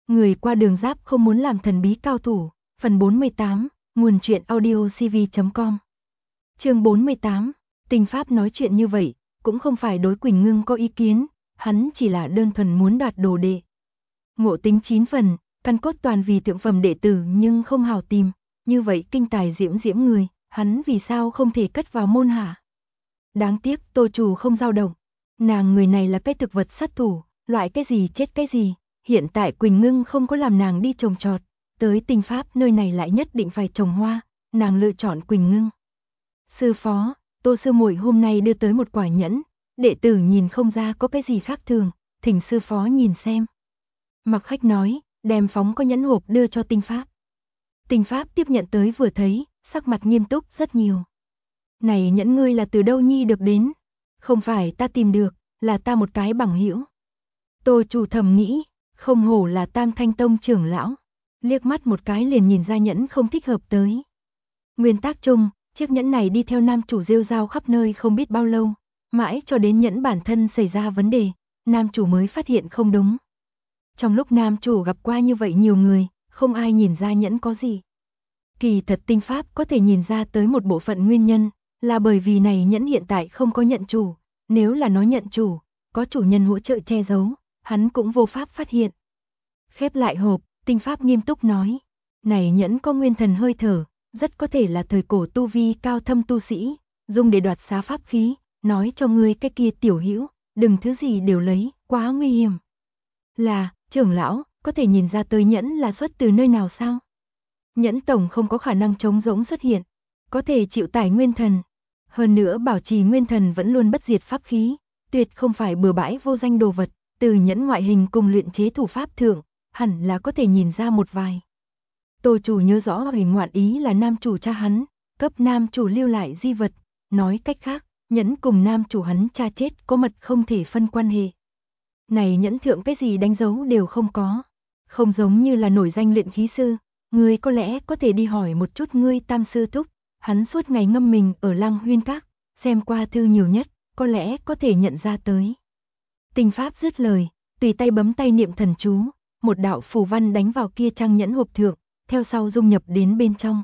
Người qua đường giáp không muốn làm thần bí cao thủ. Phần 48, nguồn truyện audiocv.com. Chương 48, Tinh Pháp nói chuyện như vậy, cũng không phải đối Quỳnh Ngưng có ý kiến, hắn chỉ là đơn thuần muốn đoạt đồ đệ. Ngộ tính 9 phần, căn cốt toàn vì thượng phẩm đệ tử nhưng không hào tìm, như vậy kinh tài diễm diễm người, hắn vì sao không thể cất vào môn hạ. Đáng tiếc Tô chủ không dao động, nàng người này là cái thực vật sát thủ, loại cái gì chết cái gì, hiện tại Quỳnh Ngưng không có làm nàng đi trồng trọt, tới Tinh Pháp nơi này lại nhất định phải trồng hoa, nàng lựa chọn Quỳnh Ngưng. Sư phó, Tô sư muội hôm nay đưa tới một quả nhẫn, đệ tử nhìn không ra có cái gì khác thường, thỉnh sư phó nhìn xem. Mặc Khách nói, đem phóng có nhẫn hộp đưa cho Tinh Pháp. Tinh Pháp tiếp nhận tới vừa thấy, sắc mặt nghiêm túc rất nhiều. Này nhẫn ngươi là từ đâu nhi được đến? Không phải ta tìm được, là ta một cái bằng hữu. Tô chủ thầm nghĩ, không hổ là Tam Thanh Tông trưởng lão, liếc mắt một cái liền nhìn ra nhẫn không thích hợp tới. Nguyên tắc chung, chiếc nhẫn này đi theo nam chủ rêu rao khắp nơi không biết bao lâu, mãi cho đến nhẫn bản thân xảy ra vấn đề, nam chủ mới phát hiện không đúng. Trong lúc nam chủ gặp qua như vậy nhiều người, không ai nhìn ra nhẫn có gì. Kỳ thật Tinh Pháp có thể nhìn ra tới một bộ phận nguyên nhân, là bởi vì này nhẫn hiện tại không có nhận chủ, nếu là nó nhận chủ, có chủ nhân hỗ trợ che giấu, hắn cũng vô pháp phát hiện. Khép lại hộp, Tinh Pháp nghiêm túc nói, này nhẫn có nguyên thần hơi thở, rất có thể là thời cổ tu vi cao thâm tu sĩ, dùng để đoạt xá pháp khí, nói cho ngươi cái kia tiểu hữu, đừng thứ gì đều lấy, quá nguy hiểm. Là, trưởng lão, có thể nhìn ra tới nhẫn là xuất từ nơi nào sao? Nhẫn tổng không có khả năng trống rỗng xuất hiện, có thể chịu tải nguyên thần. Hơn nữa bảo trì nguyên thần vẫn luôn bất diệt pháp khí, tuyệt không phải bừa bãi vô danh đồ vật, từ nhẫn ngoại hình cùng luyện chế thủ pháp thượng, hẳn là có thể nhìn ra một vài. Tô chủ nhớ rõ hình ngoạn ý là nam chủ cha hắn, cấp nam chủ lưu lại di vật, nói cách khác, nhẫn cùng nam chủ hắn cha chết có mật không thể phân quan hệ. Này nhẫn thượng cái gì đánh dấu đều không có, không giống như là nổi danh luyện khí sư, ngươi có lẽ có thể đi hỏi một chút ngươi tam sư thúc, hắn suốt ngày ngâm mình ở Lăng Huyên Các, xem qua thư nhiều nhất, có lẽ có thể nhận ra tới. Tinh Pháp dứt lời, tùy tay bấm tay niệm thần chú, một đạo phù văn đánh vào kia trang nhẫn hộp thượng, theo sau dung nhập đến bên trong.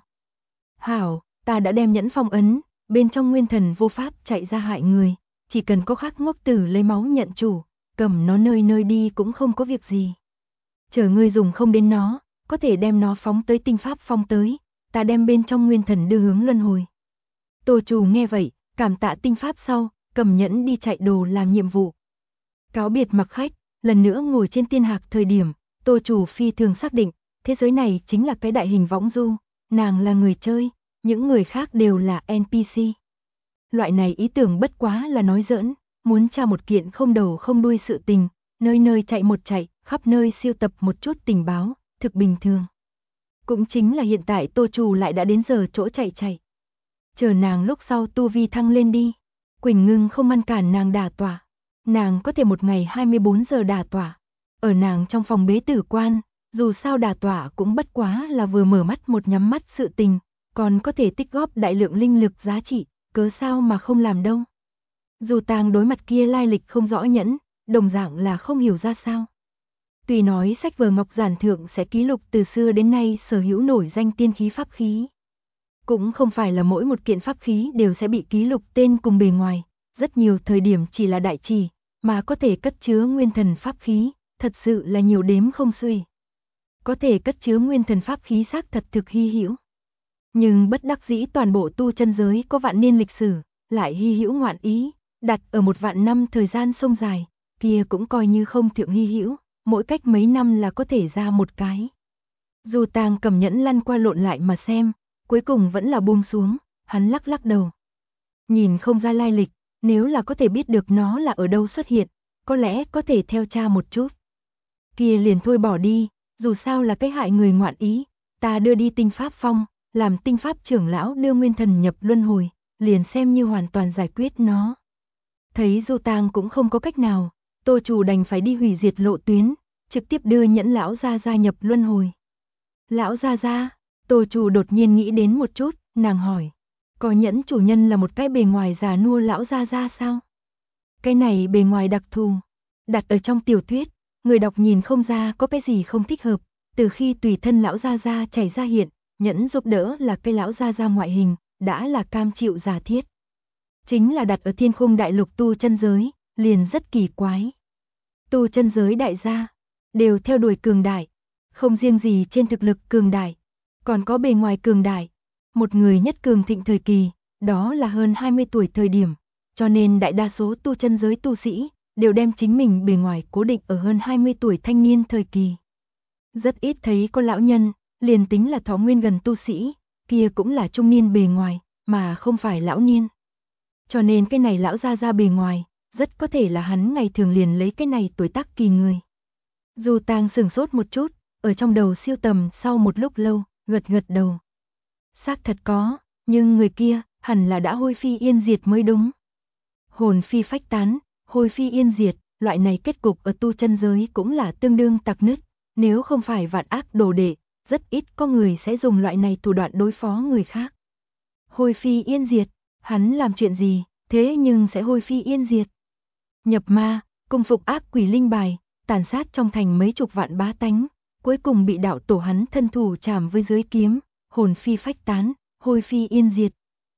Hảo, ta đã đem nhẫn phong ấn, bên trong nguyên thần vô pháp chạy ra hại người, chỉ cần có khắc ngốc tử lấy máu nhận chủ, cầm nó nơi nơi đi cũng không có việc gì. Chờ ngươi dùng không đến nó, có thể đem nó phóng tới Tinh Pháp phong tới, ta đem bên trong nguyên thần đưa hướng luân hồi. Tô chủ nghe vậy, cảm tạ Tinh Pháp sau, cầm nhẫn đi chạy đồ làm nhiệm vụ. Cáo biệt Mặc Khách, lần nữa ngồi trên tiên hạc thời điểm, Tô chủ phi thường xác định, thế giới này chính là cái đại hình võng du, nàng là người chơi, những người khác đều là NPC. Loại này ý tưởng bất quá là nói giỡn, muốn tra một kiện không đầu không đuôi sự tình, nơi nơi chạy một chạy, khắp nơi siêu tập một chút tình báo, thực bình thường. Cũng chính là hiện tại Tô chủ lại đã đến giờ chỗ chạy. Chờ nàng lúc sau tu vi thăng lên đi. Quỳnh Ngưng không ngăn cản nàng đả tỏa. Nàng có thể một ngày 24 giờ đả tỏa. Ở nàng trong phòng bế tử quan, dù sao đả tỏa cũng bất quá là vừa mở mắt một nhắm mắt sự tình, còn có thể tích góp đại lượng linh lực giá trị, cớ sao mà không làm đâu. Dù Tàng đối mặt kia lai lịch không rõ nhẫn, đồng dạng là không hiểu ra sao. Tuy nói sách vở ngọc giản thượng sẽ ký lục từ xưa đến nay sở hữu nổi danh tiên khí pháp khí. Cũng không phải là mỗi một kiện pháp khí đều sẽ bị ký lục tên cùng bề ngoài, rất nhiều thời điểm chỉ là đại chỉ, mà có thể cất chứa nguyên thần pháp khí, thật sự là nhiều đếm không xuể. Có thể cất chứa nguyên thần pháp khí xác thật thực hy hữu. Nhưng bất đắc dĩ toàn bộ tu chân giới có vạn niên lịch sử, lại hy hữu ngoạn ý, đặt ở một vạn năm thời gian sông dài, kia cũng coi như không thượng hy hữu, mỗi cách mấy năm là có thể ra một cái. Dù Tàng cầm nhẫn lăn qua lộn lại mà xem, cuối cùng vẫn là buông xuống, hắn lắc lắc đầu. Nhìn không ra lai lịch, nếu là có thể biết được nó là ở đâu xuất hiện, có lẽ có thể theo tra một chút. Kia liền thôi bỏ đi, dù sao là cái hại người ngoạn ý, ta đưa đi Tinh Pháp phong, làm Tinh Pháp trưởng lão đưa nguyên thần nhập luân hồi, liền xem như hoàn toàn giải quyết nó. Thấy Du Tàng cũng không có cách nào, Tô chủ đành phải đi hủy diệt lộ tuyến, trực tiếp đưa nhẫn lão gia nhập luân hồi. Lão gia, Tô chủ đột nhiên nghĩ đến một chút, nàng hỏi, có nhẫn chủ nhân là một cái bề ngoài già nua lão gia sao? Cái này bề ngoài đặc thù, đặt ở trong tiểu thuyết, Người đọc nhìn không ra có cái gì không thích hợp, từ khi tùy thân lão gia gia chảy ra hiện, nhẫn giúp đỡ là cái lão gia gia ngoại hình, đã là cam chịu giả thiết. Chính là đặt ở thiên khung đại lục tu chân giới, liền rất kỳ quái. Tu chân giới đại gia, đều theo đuổi cường đại, không riêng gì trên thực lực cường đại, còn có bề ngoài cường đại. Một người nhất cường thịnh thời kỳ, đó là hơn 20 tuổi thời điểm, cho nên đại đa số tu chân giới tu sĩ, đều đem chính mình bề ngoài cố định ở hơn 20 tuổi thanh niên thời kỳ. Rất ít thấy có lão nhân, liền tính là thọ nguyên gần tu sĩ, kia cũng là trung niên bề ngoài, mà không phải lão niên. Cho nên cái này lão gia bề ngoài, rất có thể là hắn ngày thường liền lấy cái này tuổi tác kỳ người. Du Tang sửng sốt một chút, ở trong đầu siêu tầm sau một lúc lâu, gật gật đầu. Xác thật có, nhưng người kia hẳn là đã hôi phi yên diệt mới đúng. Hồn phi phách tán, hôi phi yên diệt, loại này kết cục ở tu chân giới cũng là tương đương tặc nứt, nếu không phải vạn ác đồ đệ, rất ít có người sẽ dùng loại này thủ đoạn đối phó người khác. Hôi phi yên diệt, hắn làm chuyện gì, thế nhưng sẽ hôi phi yên diệt. Nhập ma, cung phục ác quỷ linh bài, tàn sát trong thành mấy chục vạn bá tánh, cuối cùng bị đạo tổ hắn thân thủ chạm với dưới kiếm, hồn phi phách tán, hôi phi yên diệt.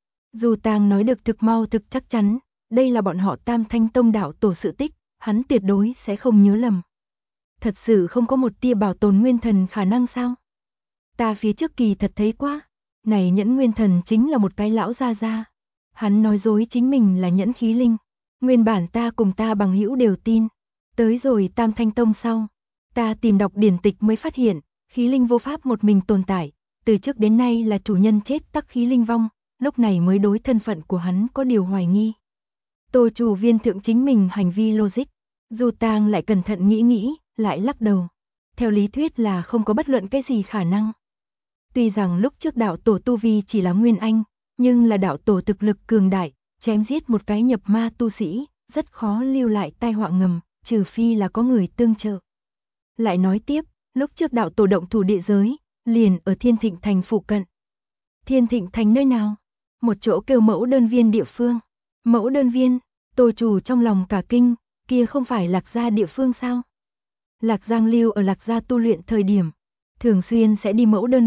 Du Tang nói được thực mau thực chắc chắn, đây là bọn họ Tam Thanh Tông đạo tổ sự tích, hắn tuyệt đối sẽ không nhớ lầm. Thật sự không có một tia bảo tồn nguyên thần khả năng sao? Ta phía trước kỳ thật thấy quá, này nhẫn nguyên thần chính là một cái lão gia gia. Hắn nói dối chính mình là nhẫn khí linh, nguyên bản ta cùng ta bằng hữu đều tin. Tới rồi Tam Thanh Tông sau, ta tìm đọc điển tịch mới phát hiện, khí linh vô pháp một mình tồn tại, từ trước đến nay là chủ nhân chết tắc khí linh vong, lúc này mới đối thân phận của hắn có điều hoài nghi. Tô chủ viên thượng chính mình hành vi logic, Du Tang lại cẩn thận nghĩ, lại lắc đầu. Theo lý thuyết là không có bất luận cái gì khả năng. Tuy rằng lúc trước đạo tổ tu vi chỉ là nguyên anh, nhưng là đạo tổ thực lực cường đại, chém giết một cái nhập ma tu sĩ, rất khó lưu lại tai họa ngầm, trừ phi là có người tương trợ. Lại nói tiếp, lúc trước đạo tổ động thủ địa giới, liền ở Thiên Thịnh Thành phụ cận. Thiên Thịnh Thành nơi nào? Một chỗ kêu Mẫu Đơn Viên địa phương. Mẫu Đơn Viên, Tô chủ trong lòng cả kinh, kia không phải Lạc Gia địa phương sao? Lạc Giang Lưu ở Lạc Gia tu luyện thời điểm, thường xuyên sẽ đi Mẫu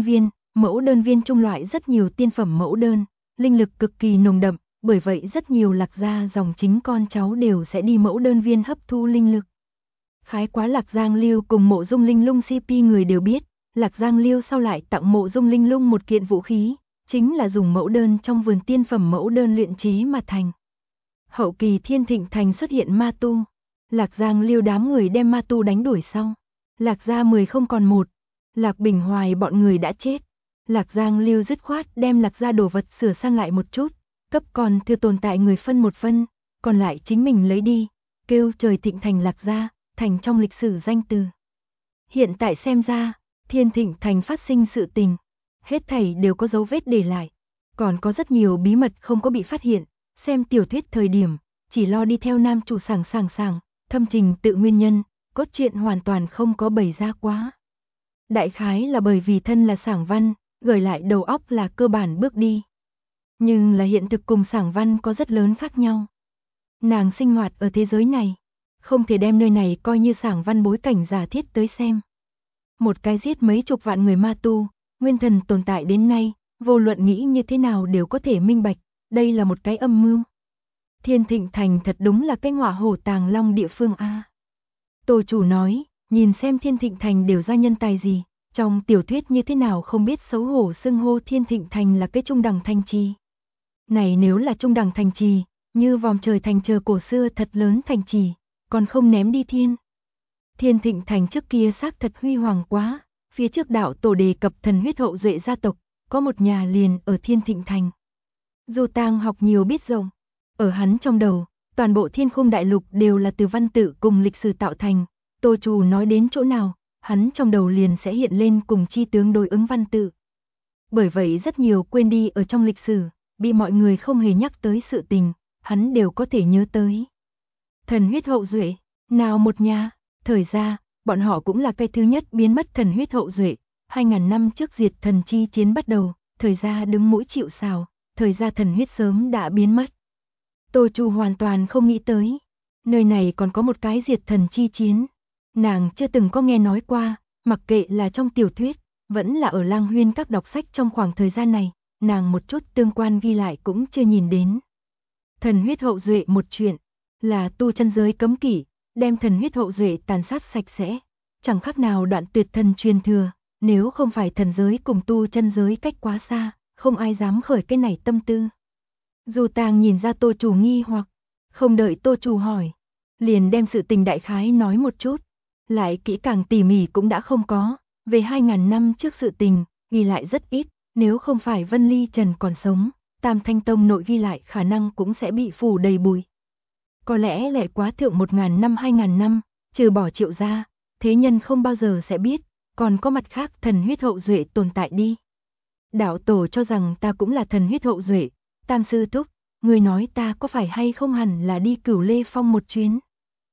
Đơn Viên trung loại rất nhiều tiên phẩm mẫu đơn, linh lực cực kỳ nồng đậm, bởi vậy rất nhiều Lạc Gia dòng chính con cháu đều sẽ đi Mẫu Đơn Viên hấp thu linh lực. Khái quá Lạc Giang Lưu cùng Mộ Dung Linh Lung CP người đều biết, Lạc Giang Lưu sau lại tặng Mộ Dung Linh Lung một kiện vũ khí, chính là dùng mẫu đơn trong vườn tiên phẩm mẫu đơn luyện chế mà thành. Hậu kỳ Thiên Thịnh Thành xuất hiện ma tu, Lạc Giang Lưu đám người đem ma tu đánh đuổi sau, Lạc Gia 10 không còn một, Lạc Bình Hoài bọn người đã chết. Lạc Giang Lưu dứt khoát đem Lạc Gia đồ vật sửa sang lại một chút, cấp còn thừa tồn tại người phân một phân, còn lại chính mình lấy đi, kêu trời Thịnh Thành Lạc Gia, thành trong lịch sử danh từ. Hiện tại xem ra, Thiên Thịnh Thành phát sinh sự tình, hết thảy đều có dấu vết để lại, còn có rất nhiều bí mật không có bị phát hiện, xem tiểu thuyết thời điểm, chỉ lo đi theo nam chủ sảng, thâm trình tự nguyên nhân, cốt truyện hoàn toàn không có bày ra quá. Đại khái là bởi vì thân là sảng văn, gửi lại đầu óc là cơ bản bước đi. Nhưng là hiện thực cùng sảng văn có rất lớn khác nhau. Nàng sinh hoạt ở thế giới này, không thể đem nơi này coi như sảng văn bối cảnh giả thiết tới xem. Một cái giết mấy chục vạn người ma tu, nguyên thần tồn tại đến nay, vô luận nghĩ như thế nào đều có thể minh bạch, đây là một cái âm mưu. Thiên Thịnh Thành thật đúng là cái ngọa hổ tàng long địa phương a. Tô chủ nói, nhìn xem Thiên Thịnh Thành đều ra nhân tài gì, trong tiểu thuyết như thế nào không biết xấu hổ xưng hô Thiên Thịnh Thành là cái trung đẳng thành trì. Này nếu là trung đẳng thành trì, như vòm trời thành chờ cổ xưa thật lớn thành trì, còn không ném đi thiên. Thiên Thịnh Thành trước kia xác thật huy hoàng quá, phía trước đạo tổ đề cập thần huyết hậu duệ gia tộc, có một nhà liền ở Thiên Thịnh Thành. Du Tang học nhiều biết rộng, ở hắn trong đầu, toàn bộ thiên khung đại lục đều là từ văn tự cùng lịch sử tạo thành, Tô chủ nói đến chỗ nào, hắn trong đầu liền sẽ hiện lên cùng chi tướng đối ứng văn tự. Bởi vậy rất nhiều quên đi ở trong lịch sử, bị mọi người không hề nhắc tới sự tình, hắn đều có thể nhớ tới. Thần huyết hậu duệ, nào một nhà, thời ra, bọn họ cũng là cái thứ nhất biến mất thần huyết hậu duệ, 2000 năm trước diệt thần chi chiến bắt đầu, thời ra đứng mũi chịu sào, thời ra thần huyết sớm đã biến mất. Tô Chu hoàn toàn không nghĩ tới, nơi này còn có một cái diệt thần chi chiến. Nàng chưa từng có nghe nói qua, mặc kệ là trong tiểu thuyết, vẫn là ở Lang Huyên các đọc sách trong khoảng thời gian này, nàng một chút tương quan ghi lại cũng chưa nhìn đến. Thần huyết hậu duệ một chuyện, là tu chân giới cấm kỵ, đem thần huyết hậu duệ tàn sát sạch sẽ, chẳng khác nào đoạn tuyệt thần truyền thừa, nếu không phải thần giới cùng tu chân giới cách quá xa, không ai dám khởi cái này tâm tư. Dù Tàng nhìn ra Tô Chủ nghi hoặc, không đợi Tô Chủ hỏi, liền đem sự tình đại khái nói một chút, lại kỹ càng tỉ mỉ cũng đã không có, về 2000 năm trước sự tình, ghi lại rất ít, nếu không phải Vân Ly Trần còn sống, Tam Thanh Tông nội ghi lại khả năng cũng sẽ bị phủ đầy bụi. Có lẽ lại quá thượng 1000 năm 2000 năm, trừ bỏ Triệu gia, thế nhân không bao giờ sẽ biết, còn có mặt khác thần huyết hậu duệ tồn tại đi. Đạo tổ cho rằng ta cũng là thần huyết hậu duệ, Tam sư thúc, người nói ta có phải hay không hẳn là đi Cửu Lê Phong một chuyến.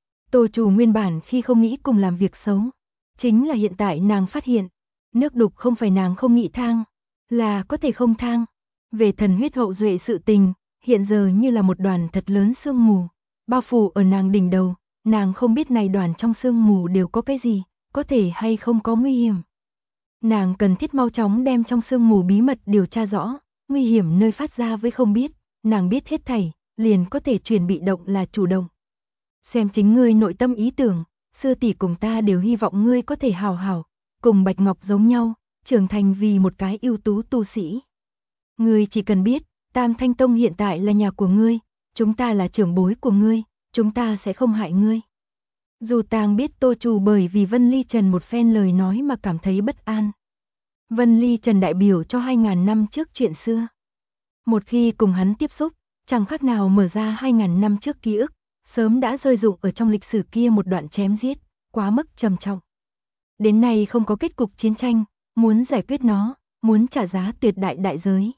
Tô Chủ nguyên bản khi không nghĩ cùng làm việc xấu, chính là hiện tại nàng phát hiện, nước đục không phải nàng không nghĩ thang, là có thể không thang. Về thần huyết hậu duệ sự tình, hiện giờ như là một đoàn thật lớn sương mù, bao phủ ở nàng đỉnh đầu, nàng không biết này đoàn trong sương mù đều có cái gì, có thể hay không có nguy hiểm. Nàng cần thiết mau chóng đem trong sương mù bí mật điều tra rõ, nguy hiểm nơi phát ra với không biết, nàng biết hết thảy, liền có thể chuyển bị động là chủ động. Xem chính ngươi nội tâm ý tưởng, sư tỷ cùng ta đều hy vọng ngươi có thể hào hảo, cùng Bạch Ngọc giống nhau, trưởng thành vì một cái ưu tú tu sĩ. Ngươi chỉ cần biết, Tam Thanh Tông hiện tại là nhà của ngươi, chúng ta là trưởng bối của ngươi, chúng ta sẽ không hại ngươi. Dù Tàng biết Tô Chủ bởi vì Vân Ly Trần một phen lời nói mà cảm thấy bất an. Vân Ly Trần đại biểu cho 2000 năm trước chuyện xưa. Một khi cùng hắn tiếp xúc, chẳng khác nào mở ra 2000 năm trước ký ức, sớm đã rơi rụng ở trong lịch sử kia một đoạn chém giết, quá mức trầm trọng. Đến nay không có kết cục chiến tranh, muốn giải quyết nó, muốn trả giá tuyệt đại đại giới.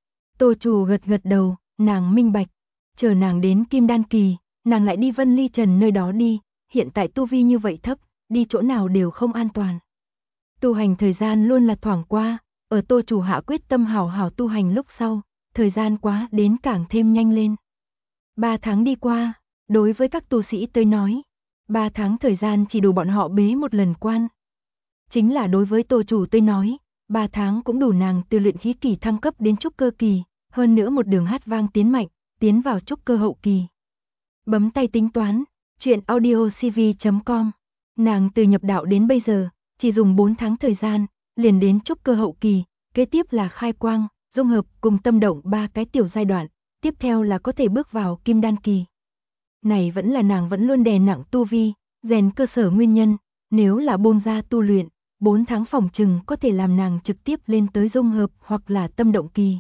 Tô Chủ gật gật đầu, nàng minh bạch, chờ nàng đến Kim Đan Kỳ, nàng lại đi Vân Ly Trần nơi đó đi, hiện tại tu vi như vậy thấp, đi chỗ nào đều không an toàn. Tu hành thời gian luôn là thoảng qua, ở Tô Chủ hạ quyết tâm hảo hảo tu hành lúc sau, thời gian quá đến càng thêm nhanh lên. 3 tháng đi qua, đối với các tu sĩ tới nói, 3 tháng thời gian chỉ đủ bọn họ bế một lần quan. Chính là đối với Tô Chủ tới nói, 3 tháng cũng đủ nàng từ luyện khí kỳ thăng cấp đến trúc cơ kỳ, hơn nữa một đường hát vang tiến mạnh, tiến vào trúc cơ hậu kỳ. Bấm tay tính toán, chuyện audiocv.com, nàng từ nhập đạo đến bây giờ, chỉ dùng 4 tháng thời gian, liền đến trúc cơ hậu kỳ, kế tiếp là khai quang, dung hợp cùng tâm động 3 cái tiểu giai đoạn, tiếp theo là có thể bước vào kim đan kỳ. Này vẫn là nàng vẫn luôn đè nặng tu vi, rèn cơ sở nguyên nhân, nếu là buông ra tu luyện, 4 tháng phòng trừng có thể làm nàng trực tiếp lên tới dung hợp hoặc là tâm động kỳ.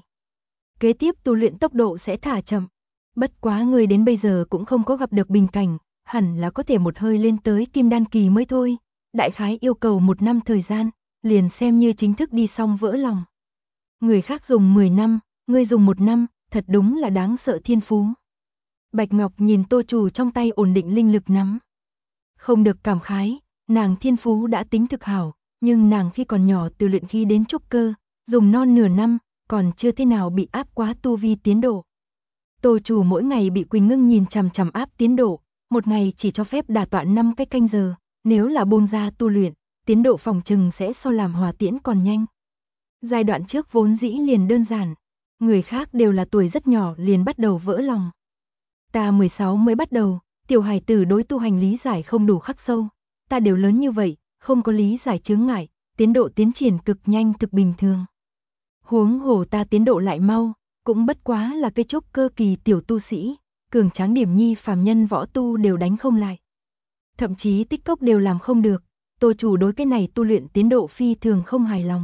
Kế tiếp tu luyện tốc độ sẽ thả chậm, bất quá người đến bây giờ cũng không có gặp được bình cảnh, hẳn là có thể một hơi lên tới kim đan kỳ mới thôi, đại khái yêu cầu 1 năm thời gian, liền xem như chính thức đi xong vỡ lòng. Người khác dùng 10 năm, ngươi dùng 1 năm, thật đúng là đáng sợ thiên phú. Bạch Ngọc nhìn Tô Chủ trong tay ổn định linh lực nắm. Không được cảm khái, nàng thiên phú đã tính thực hảo, nhưng nàng khi còn nhỏ từ luyện khí đến trúc cơ, dùng non nửa năm, còn chưa thế nào bị áp quá tu vi tiến độ. Tô Chủ mỗi ngày bị Quỳnh Ngưng nhìn chằm chằm áp tiến độ, một ngày chỉ cho phép đả tọa 5 cái canh giờ, nếu là buông ra tu luyện, tiến độ phòng trừng sẽ so làm hỏa tiễn còn nhanh. Giai đoạn trước vốn dĩ liền đơn giản, người khác đều là tuổi rất nhỏ liền bắt đầu vỡ lòng. Ta 16 mới bắt đầu, tiểu hài tử đối tu hành lý giải không đủ khắc sâu, ta đều lớn như vậy, không có lý giải chướng ngại, tiến độ tiến triển cực nhanh thực bình thường. Huống hồ ta tiến độ lại mau, cũng bất quá là cái trúc cơ kỳ tiểu tu sĩ, cường tráng điểm nhi phàm nhân võ tu đều đánh không lại. Thậm chí tích cốc đều làm không được, Tô Chủ đối cái này tu luyện tiến độ phi thường không hài lòng.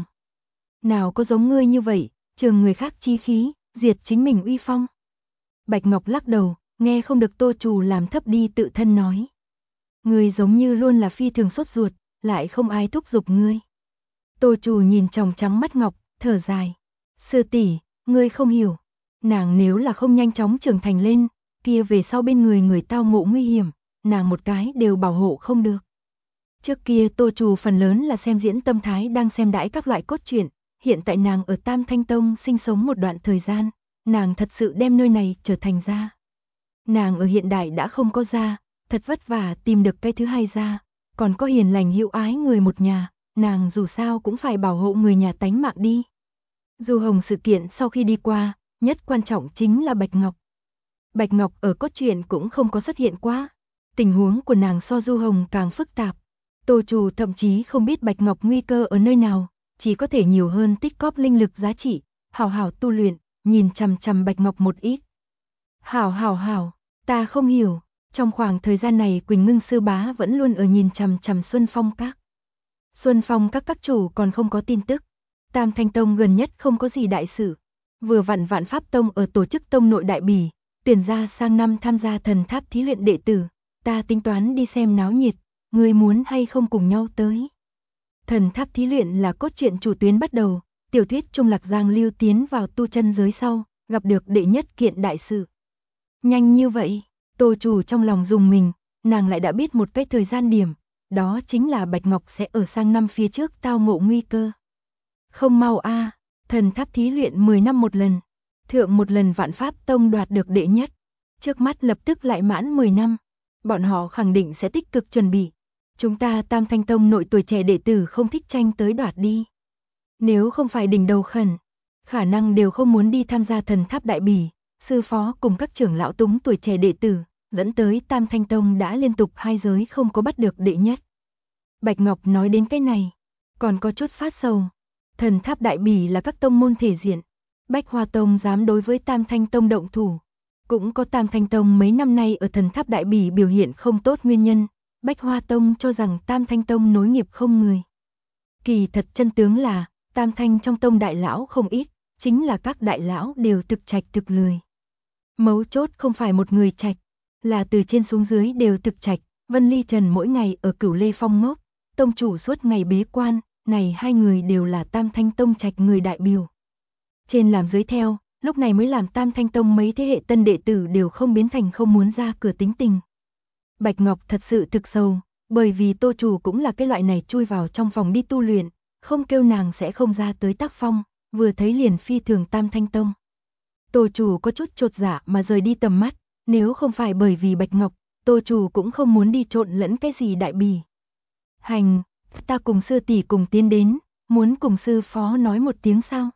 Nào có giống ngươi như vậy, trường người khác chi khí, diệt chính mình uy phong. Bạch Ngọc lắc đầu, nghe không được Tô Chủ làm thấp đi tự thân nói. Ngươi giống như luôn là phi thường sốt ruột, lại không ai thúc giục ngươi. Tô Chủ nhìn tròng trắng mắt Ngọc, thở dài. Sư tỷ, ngươi không hiểu. Nàng nếu là không nhanh chóng trưởng thành lên, kia về sau bên người tao ngộ nguy hiểm, nàng một cái đều bảo hộ không được. Trước kia Tô Chủ phần lớn là xem diễn tâm thái đang xem đãi các loại cốt truyện, hiện tại nàng ở Tam Thanh Tông sinh sống một đoạn thời gian, nàng thật sự đem nơi này trở thành gia. Nàng ở hiện đại đã không có gia, thật vất vả tìm được cái thứ hai gia, còn có hiền lành hữu ái người một nhà, nàng dù sao cũng phải bảo hộ người nhà tánh mạng đi. Du Hồng sự kiện sau khi đi qua, nhất quan trọng chính là Bạch Ngọc. Bạch Ngọc ở cốt truyện cũng không có xuất hiện quá. Tình huống của nàng so Du Hồng càng phức tạp. Tô Trù thậm chí không biết Bạch Ngọc nguy cơ ở nơi nào, chỉ có thể nhiều hơn tích cóp linh lực giá trị, hảo hảo tu luyện, nhìn chằm chằm Bạch Ngọc một ít. Hảo, ta không hiểu, trong khoảng thời gian này Quỳnh Ngưng sư bá vẫn luôn ở nhìn chằm chằm Xuân Phong Các. Xuân Phong các chủ còn không có tin tức. Tam Thanh Tông gần nhất không có gì đại sự. Vừa vặn Vạn Pháp Tông ở tổ chức tông nội đại bỉ, tuyển ra sang năm tham gia thần tháp thí luyện đệ tử, ta tính toán đi xem náo nhiệt, ngươi muốn hay không cùng nhau tới. Thần tháp thí luyện là cốt truyện chủ tuyến bắt đầu, tiểu thuyết Trung Lạc Giang lưu tiến vào tu chân giới sau, gặp được đệ nhất kiện đại sự. Nhanh như vậy, Tô Trù trong lòng dùng mình, nàng lại đã biết một cái thời gian điểm, đó chính là Bạch Ngọc sẽ ở sang năm phía trước tao ngộ nguy cơ. Không mau a, thần tháp thí luyện 10 năm một lần, thượng một lần Vạn Pháp Tông đoạt được đệ nhất, trước mắt lập tức lại mãn 10 năm, bọn họ khẳng định sẽ tích cực chuẩn bị. Chúng ta Tam Thanh Tông nội tuổi trẻ đệ tử không thích tranh tới đoạt đi. Nếu không phải đỉnh đầu khẩn, khả năng đều không muốn đi tham gia thần tháp đại bỉ, sư phó cùng các trưởng lão túng tuổi trẻ đệ tử, dẫn tới Tam Thanh Tông đã liên tục 2 giới không có bắt được đệ nhất. Bạch Ngọc nói đến cái này, còn có chút phát sầu. Thần tháp đại bỉ là các tông môn thể diện, Bách Hoa Tông dám đối với Tam Thanh Tông động thủ. Cũng có Tam Thanh Tông mấy năm nay ở thần tháp đại bỉ biểu hiện không tốt nguyên nhân, Bách Hoa Tông cho rằng Tam Thanh Tông nối nghiệp không người. Kỳ thật chân tướng là, Tam Thanh trong tông đại lão không ít, chính là các đại lão đều thực trạch thực lười. Mấu chốt không phải một người trạch, là từ trên xuống dưới đều thực trạch, Vân Ly Trần mỗi ngày ở Cửu Lê Phong ngốc, tông chủ suốt ngày bế quan, này hai người đều là Tam Thanh Tông trạch người đại biểu. Trên làm dưới theo, lúc này mới làm Tam Thanh Tông mấy thế hệ tân đệ tử đều không biến thành không muốn ra cửa tính tình. Bạch Ngọc thật sự thực sâu, bởi vì Tô Trù cũng là cái loại này chui vào trong phòng đi tu luyện, không kêu nàng sẽ không ra tới tác phong, vừa thấy liền phi thường Tam Thanh Tông. Tô Trù có chút chột dạ mà rời đi tầm mắt, nếu không phải bởi vì Bạch Ngọc, Tô Trù cũng không muốn đi trộn lẫn cái gì đại bỉ. Hành, ta cùng sư tỷ cùng tiến đến, muốn cùng sư phó nói một tiếng sao?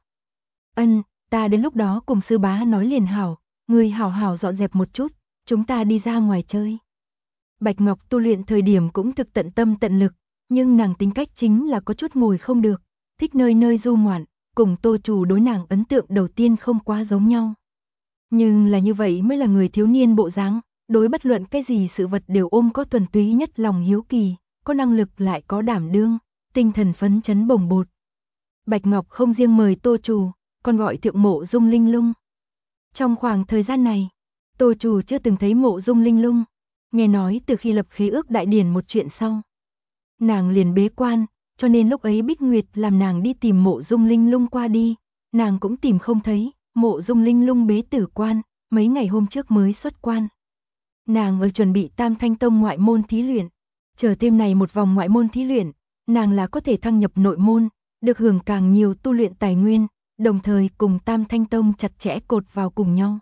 Ân, ta đến lúc đó cùng sư bá nói liền hảo, người hảo hảo dọn dẹp một chút, chúng ta đi ra ngoài chơi. Bạch Ngọc tu luyện thời điểm cũng thực tận tâm tận lực, nhưng nàng tính cách chính là có chút ngồi không được, thích nơi nơi du ngoạn, cùng Tô Trù đối nàng ấn tượng đầu tiên không quá giống nhau. Nhưng là như vậy mới là người thiếu niên bộ dáng, đối bất luận cái gì sự vật đều ôm có thuần túy nhất lòng hiếu kỳ, có năng lực lại có đảm đương, tinh thần phấn chấn bồng bột. Bạch Ngọc không riêng mời Tô Trù, còn gọi Thượng Mộ Dung Linh Lung. Trong khoảng thời gian này, Tô Trù chưa từng thấy Mộ Dung Linh Lung, nghe nói từ khi lập khế ước đại điển một chuyện sau. Nàng liền bế quan, cho nên lúc ấy Bích Nguyệt làm nàng đi tìm Mộ Dung Linh Lung qua đi, nàng cũng tìm không thấy, Mộ Dung Linh Lung bế tử quan, mấy ngày hôm trước mới xuất quan. Nàng ở chuẩn bị Tam Thanh Tông ngoại môn thí luyện, chờ thêm này một vòng ngoại môn thí luyện, nàng là có thể thăng nhập nội môn, được hưởng càng nhiều tu luyện tài nguyên, đồng thời cùng Tam Thanh Tông chặt chẽ cột vào cùng nhau.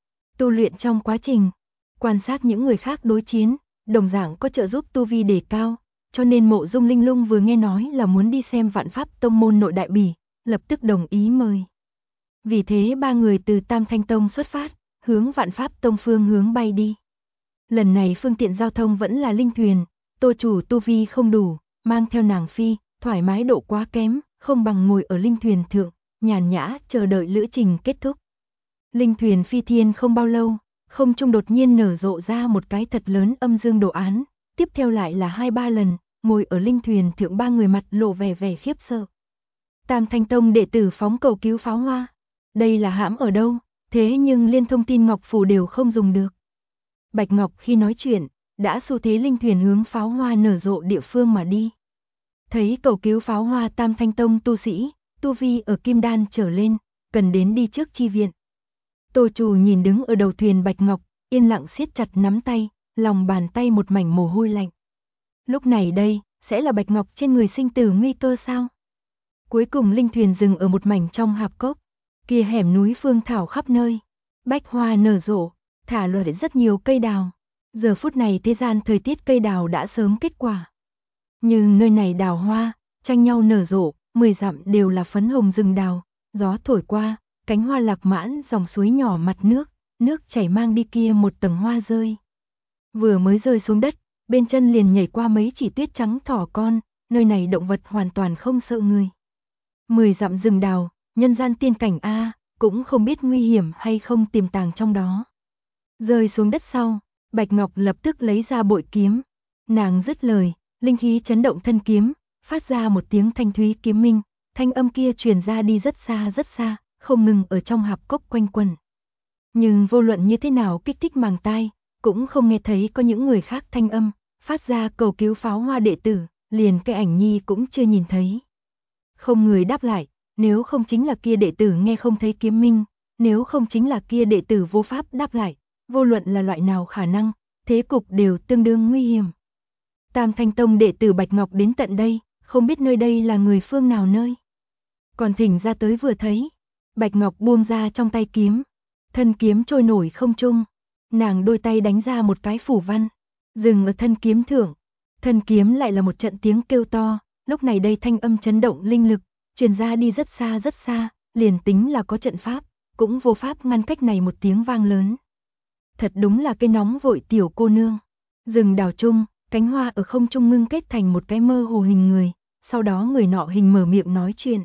Tu luyện trong quá trình, quan sát những người khác đối chiến, đồng dạng có trợ giúp tu vi đề cao, cho nên Mộ Dung Linh Lung vừa nghe nói là muốn đi xem Vạn Pháp Tông môn nội đại bỉ, lập tức đồng ý mời. Vì thế ba người từ Tam Thanh Tông xuất phát, hướng Vạn Pháp Tông phương hướng bay đi. Lần này phương tiện giao thông vẫn là linh thuyền, Tô Chủ tu vi không đủ, mang theo nàng phi, thoải mái độ quá kém, không bằng ngồi ở linh thuyền thượng, nhàn nhã chờ đợi lữ trình kết thúc. Linh thuyền phi thiên không bao lâu, không trung đột nhiên nở rộ ra một cái thật lớn âm dương đồ án, tiếp theo lại là 2-3 lần, ngồi ở linh thuyền thượng ba người mặt lộ vẻ vẻ khiếp sợ. Tam Thanh Tông đệ tử phóng cầu cứu pháo hoa, đây là hãm ở đâu, thế nhưng liên thông tin ngọc phủ đều không dùng được. Bạch Ngọc khi nói chuyện, đã xu thế linh thuyền hướng pháo hoa nở rộ địa phương mà đi. Thấy cầu cứu pháo hoa Tam Thanh Tông tu sĩ, tu vi ở kim đan trở lên, cần đến đi trước chi viện. Tô Trù nhìn đứng ở đầu thuyền Bạch Ngọc, yên lặng siết chặt nắm tay, lòng bàn tay một mảnh mồ hôi lạnh. Lúc này đây, sẽ là Bạch Ngọc trên người sinh tử nguy cơ sao? Cuối cùng linh thuyền dừng ở một mảnh trong hạp cốc, kia hẻm núi phương thảo khắp nơi, bách hoa nở rộ, thả loạt rất nhiều cây đào. Giờ phút này thế gian thời tiết cây đào đã sớm kết quả. Nhưng nơi này đào hoa, tranh nhau nở rộ, 10 dặm đều là phấn hồng rừng đào, gió thổi qua, cánh hoa lạc mãn dòng suối nhỏ mặt nước chảy mang đi kia một tầng hoa rơi. Vừa mới rơi xuống đất, bên chân liền nhảy qua mấy chỉ tuyết trắng thỏ con, nơi này động vật hoàn toàn không sợ người. 10 dặm rừng đào, nhân gian tiên cảnh a, cũng không biết nguy hiểm hay không tiềm tàng trong đó. Rơi xuống đất sau, Bạch Ngọc lập tức lấy ra bội kiếm. Nàng dứt lời, linh khí chấn động thân kiếm, phát ra một tiếng thanh thúy kiếm minh, thanh âm kia truyền ra đi rất xa, không ngừng ở trong hạp cốc quanh quẩn. Nhưng vô luận như thế nào kích thích màng tai, cũng không nghe thấy có những người khác thanh âm, phát ra cầu cứu Pháo Hoa đệ tử, liền cái ảnh nhi cũng chưa nhìn thấy. Không người đáp lại, nếu không chính là kia đệ tử nghe không thấy kiếm minh, nếu không chính là kia đệ tử vô pháp đáp lại, vô luận là loại nào khả năng, thế cục đều tương đương nguy hiểm. Tam Thanh Tông đệ tử Bạch Ngọc đến tận đây, không biết nơi đây là người phương nào nơi. Còn thỉnh ra tới vừa thấy, Bạch Ngọc buông ra trong tay kiếm, thân kiếm trôi nổi không trung, nàng đôi tay đánh ra một cái phủ văn, dừng ở thân kiếm thượng, thân kiếm lại là một trận tiếng kêu to, lúc này đây thanh âm chấn động linh lực, truyền ra đi rất xa, liền tính là có trận pháp, cũng vô pháp ngăn cách này một tiếng vang lớn. Thật đúng là cái nóng vội tiểu cô nương. Rừng đào chung, cánh hoa ở không trung ngưng kết thành một cái mơ hồ hình người, sau đó người nọ hình mở miệng nói chuyện.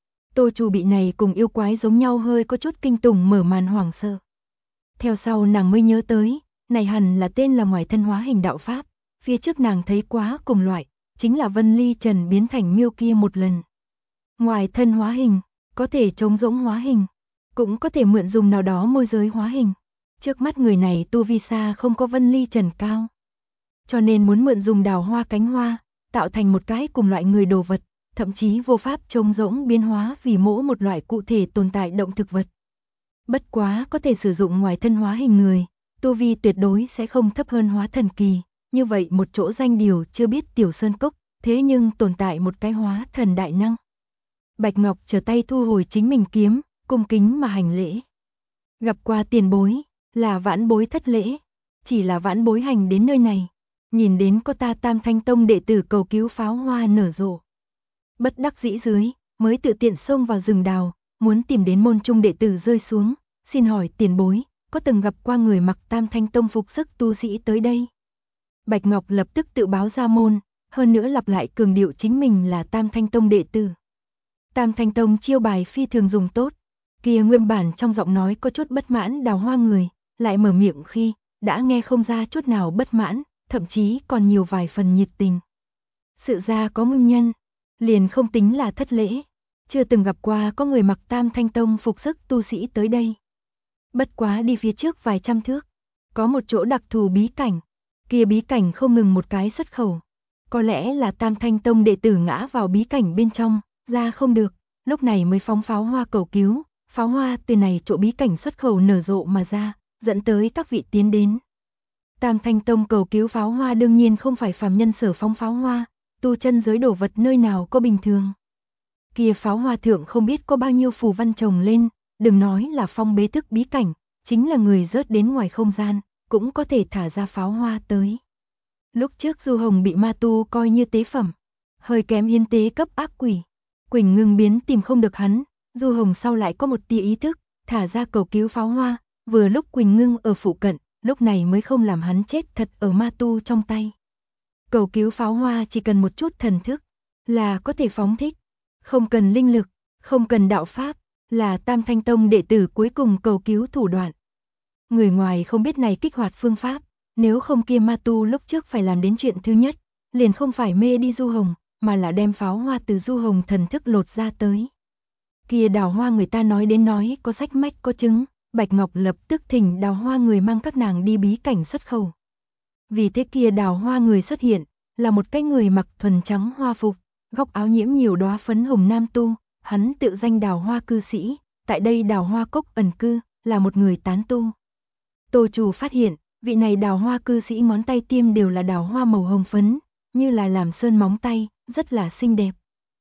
Tô Chu bị này cùng yêu quái giống nhau hơi có chút kinh tủng mở màn hoảng sợ. Theo sau nàng mới nhớ tới, này hẳn là tên là ngoài thân hóa hình đạo pháp, phía trước nàng thấy quá cùng loại, chính là Vân Ly Trần biến thành miêu kia một lần. Ngoài thân hóa hình, có thể trống rỗng hóa hình, cũng có thể mượn dùng nào đó môi giới hóa hình. Trước mắt người này tu vi xa không có Vân Ly Trần cao, cho nên muốn mượn dùng đào hoa cánh hoa, tạo thành một cái cùng loại người đồ vật, thậm chí vô pháp trống rỗng biến hóa vì mỗi một loại cụ thể tồn tại động thực vật. Bất quá có thể sử dụng ngoài thân hóa hình người, tu vi tuyệt đối sẽ không thấp hơn hóa thần kỳ, như vậy một chỗ danh điều chưa biết tiểu sơn cốc, thế nhưng tồn tại một cái hóa thần đại năng. Bạch Ngọc trở tay thu hồi chính mình kiếm, cung kính mà hành lễ. Gặp qua tiền bối, là vãn bối thất lễ, chỉ là vãn bối hành đến nơi này, nhìn đến có ta Tam Thanh Tông đệ tử cầu cứu Pháo Hoa nở rộ. Bất đắc dĩ dưới, mới tự tiện xông vào rừng đào, muốn tìm đến môn trung đệ tử rơi xuống, xin hỏi tiền bối, có từng gặp qua người mặc Tam Thanh Tông phục sức tu sĩ tới đây? Bạch Ngọc lập tức tự báo ra môn, hơn nữa lặp lại cường điệu chính mình là Tam Thanh Tông đệ tử. Tam Thanh Tông chiêu bài phi thường dùng tốt, kia nguyên bản trong giọng nói có chút bất mãn Đào Hoa người, lại mở miệng khi, đã nghe không ra chút nào bất mãn, thậm chí còn nhiều vài phần nhiệt tình. Sự ra có nguyên nhân, liền không tính là thất lễ, chưa từng gặp qua có người mặc Tam Thanh Tông phục sức tu sĩ tới đây. Bất quá đi phía trước vài trăm thước, có một chỗ đặc thù bí cảnh, kia bí cảnh không ngừng một cái xuất khẩu. Có lẽ là Tam Thanh Tông đệ tử ngã vào bí cảnh bên trong, ra không được, lúc này mới phóng pháo hoa cầu cứu, pháo hoa từ này chỗ bí cảnh xuất khẩu nở rộ mà ra, dẫn tới các vị tiến đến. Tam Thanh Tông cầu cứu pháo hoa đương nhiên không phải phàm nhân sở phóng pháo hoa, tu chân giới đổ vật nơi nào có bình thường. Kia pháo hoa thượng không biết có bao nhiêu phù văn chồng lên, đừng nói là phong bế thức bí cảnh, chính là người rớt đến ngoài không gian, cũng có thể thả ra pháo hoa tới. Lúc trước Du Hồng bị ma tu coi như tế phẩm, hơi kém hiến tế cấp ác quỷ. Quỳnh Ngưng biến tìm không được hắn, Du Hồng sau lại có một tia ý thức, thả ra cầu cứu pháo hoa, vừa lúc Quỳnh Ngưng ở phụ cận, lúc này mới không làm hắn chết thật ở ma tu trong tay. Cầu cứu pháo hoa chỉ cần một chút thần thức, là có thể phóng thích, không cần linh lực, không cần đạo pháp, là Tam Thanh Tông đệ tử cuối cùng cầu cứu thủ đoạn. Người ngoài không biết này kích hoạt phương pháp, nếu không kia ma tu lúc trước phải làm đến chuyện thứ nhất, liền không phải mê đi Du Hồng, mà là đem pháo hoa từ Du Hồng thần thức lột ra tới. Kia Đào Hoa người ta nói đến nói có sách mách có chứng, Bạch Ngọc lập tức thỉnh Đào Hoa người mang các nàng đi bí cảnh xuất khẩu. Vì thế kia Đào Hoa người xuất hiện, là một cái người mặc thuần trắng hoa phục, góc áo nhiễm nhiều đóa phấn hồng nam tu, hắn tự danh Đào Hoa cư sĩ, tại đây Đào Hoa cốc ẩn cư, là một người tán tu. Tô Chủ phát hiện, vị này Đào Hoa cư sĩ ngón tay tiêm đều là đào hoa màu hồng phấn, như là làm sơn móng tay, rất là xinh đẹp.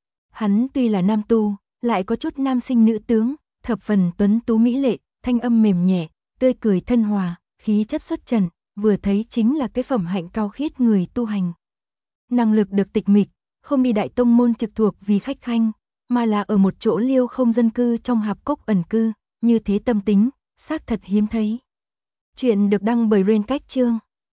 Hắn tuy là nam tu, lại có chút nam sinh nữ tướng, thập phần tuấn tú mỹ lệ, thanh âm mềm nhẹ, tươi cười thân hòa, khí chất xuất trần, vừa thấy chính là cái phẩm hạnh cao khiết người tu hành. Năng lực được tịch mịch, không đi đại tông môn trực thuộc vì khách khanh, mà là ở một chỗ liêu không dân cư trong hạp cốc ẩn cư, như thế tâm tính, xác thật hiếm thấy. Chuyện được đăng bởi Rain Cách Chương.